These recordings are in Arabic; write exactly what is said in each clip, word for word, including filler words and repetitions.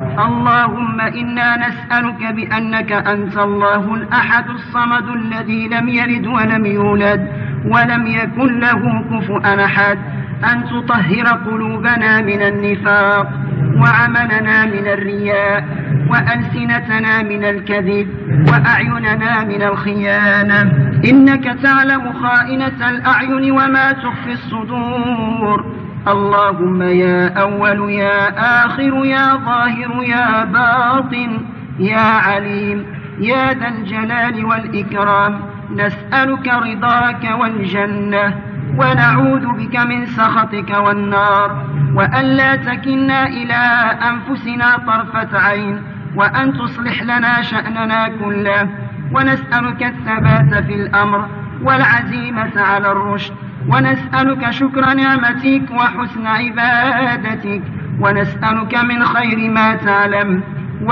اللهم إنا نسألك بأنك أنت الله الأحد الصمد الذي لم يلد ولم يولد ولم يكن له كفؤا أحد أن تطهر قلوبنا من النفاق وعملنا من الرياء وألسنتنا من الكذب وأعيننا من الخيانة، إنك تعلم خائنة الأعين وما تخفي الصدور. اللهم يا أول يا آخر يا ظاهر يا باطن يا عليم يا ذا الجلال والإكرام، نسألك رضاك والجنة ونعوذ بك من سخطك والنار، وأن لا تكلنا إلى أنفسنا طرفة عين، وأن تصلح لنا شأننا كله، ونسألك الثبات في الأمر والعزيمة على الرشد، ونسألك شكر نعمتك وحسن عبادتك، ونسألك من خير ما تعلم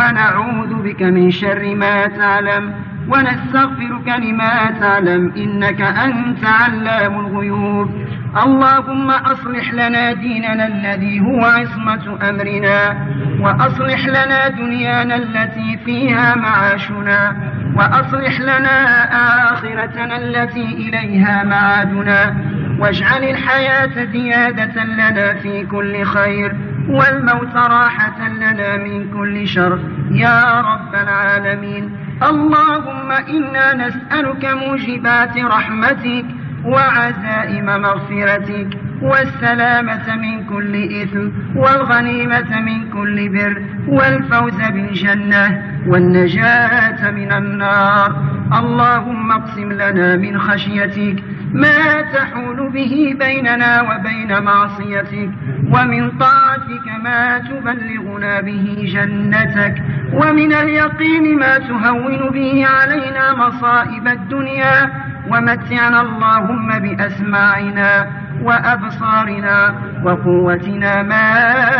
ونعوذ بك من شر ما تعلم، ونستغفرك لما تعلم إنك أنت علام الغيوب. اللهم أصلح لنا ديننا الذي هو عصمة أمرنا، وأصلح لنا دنيانا التي فيها معاشنا، وأصلح لنا آخرتنا التي إليها معادنا، واجعل الحياة زيادة لنا في كل خير، والموت راحة لنا من كل شر يا رب العالمين. اللهم إنا نسألك موجبات رحمتك وعزائم مغفرتك، والسلامة من كل إثم، والغنيمة من كل بر، والفوز بالجنة، والنجاة من النار. اللهم اقسم لنا من خشيتك ما تحول به بيننا وبين معصيتك، ومن طاعتك ما تبلغنا به جنتك، ومن اليقين ما تهون به علينا مصائب الدنيا، ومتعنا اللهم بأسماعنا وأبصارنا وقوتنا ما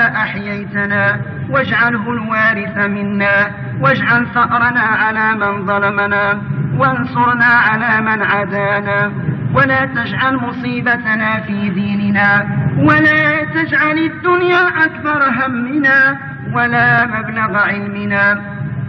أحييتنا، واجعله الوارث منا، واجعل ثأرنا على من ظلمنا، وانصرنا على من عادانا، ولا تجعل مصيبتنا في ديننا، ولا تجعل الدنيا أكبر همنا ولا مبلغ علمنا،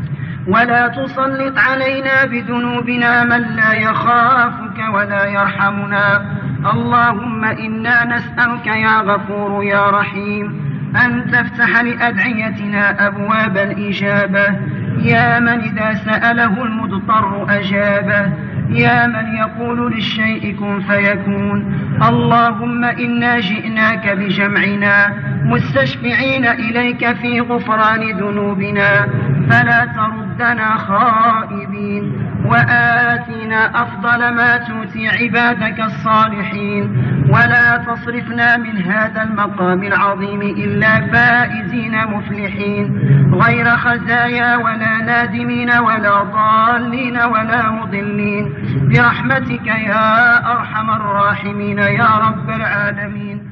ولا تسلط علينا بذنوبنا من لا يخافك ولا يرحمنا. اللهم إنا نسألك يا غفور يا رحيم أن تفتح لأدعيتنا أبواب الإجابة، يا من إذا سأله المضطر أجابه، يا من يقول للشيء كن فيكون. اللهم إنا جئناك بجمعنا مستشفعين إليك في غفران ذنوبنا، فلا تردنا خائبين، وآتنا أفضل ما تؤتي عبادك الصالحين، ولا تصرفنا من هذا المقام العظيم إلا فائزين مفلحين، غير خزايا ولا نادمين ولا ضالين ولا مضلين، برحمتك يا أرحم الراحمين يا رب العالمين.